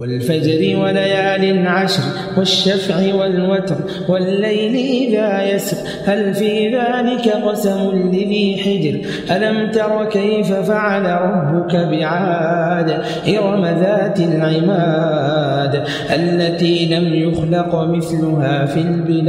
والفجر وليال عشر والشفع والوتر والليل إذا يسر هل في ذلك قسم لذي حجر ألم تر كيف فعل ربك بعاد إرم ذات العماد التي لم يخلق مثلها في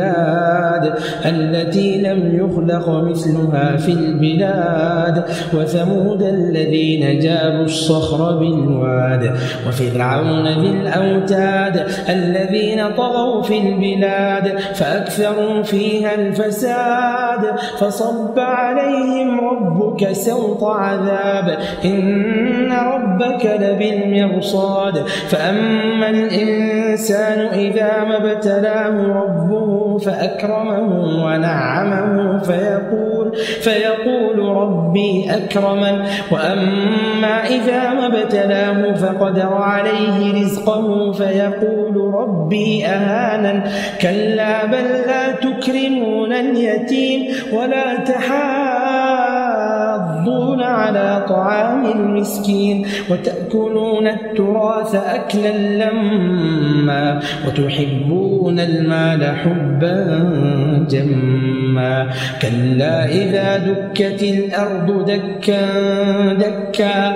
البلاد وثمود الذين جابوا الصخر بالواد وفرعون ذي الأوتاد الذين طغوا في البلاد فأكثروا فيها الفساد فصب عليهم ربك سوط عذاب إن ربك لبالمرصاد فأما الإنسان إذا ما ابتلاه ربه فأكرمه ونعمه فيقول ربي أكرمن وأما إذا ما ابتلاه فقدر عليه رزقه فيقول ربي أهانن كلا بل لا تكرمون اليتيم ولا تحاضون على طعام المسكين وتأكلون التراث أكلا لما وتحبون المال حبا جما كلا إذا دكت الأرض دكا دكا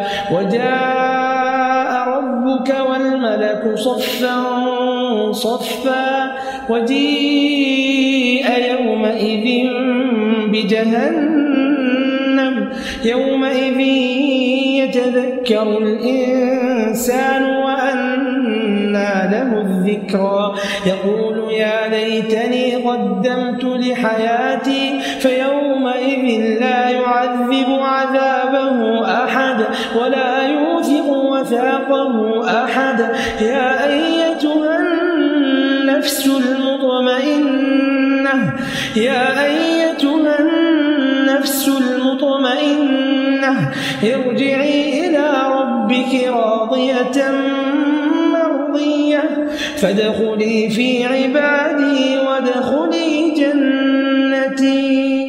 وجاء ربك والملك صفا صفا وجيء يومئذ بجهنم يومئذ يتذكر الإنسان وأنى له الذكرى يقول يا ليتني قدمت لحياتي فيومئذ لا يعذب عذابه أحد ولا يوثق وثاقه أحد يا أيتها النفس المطمئنة ارجعي إلى ربك راضية مرضية فادخلي في عبادي وادخلي جنتي.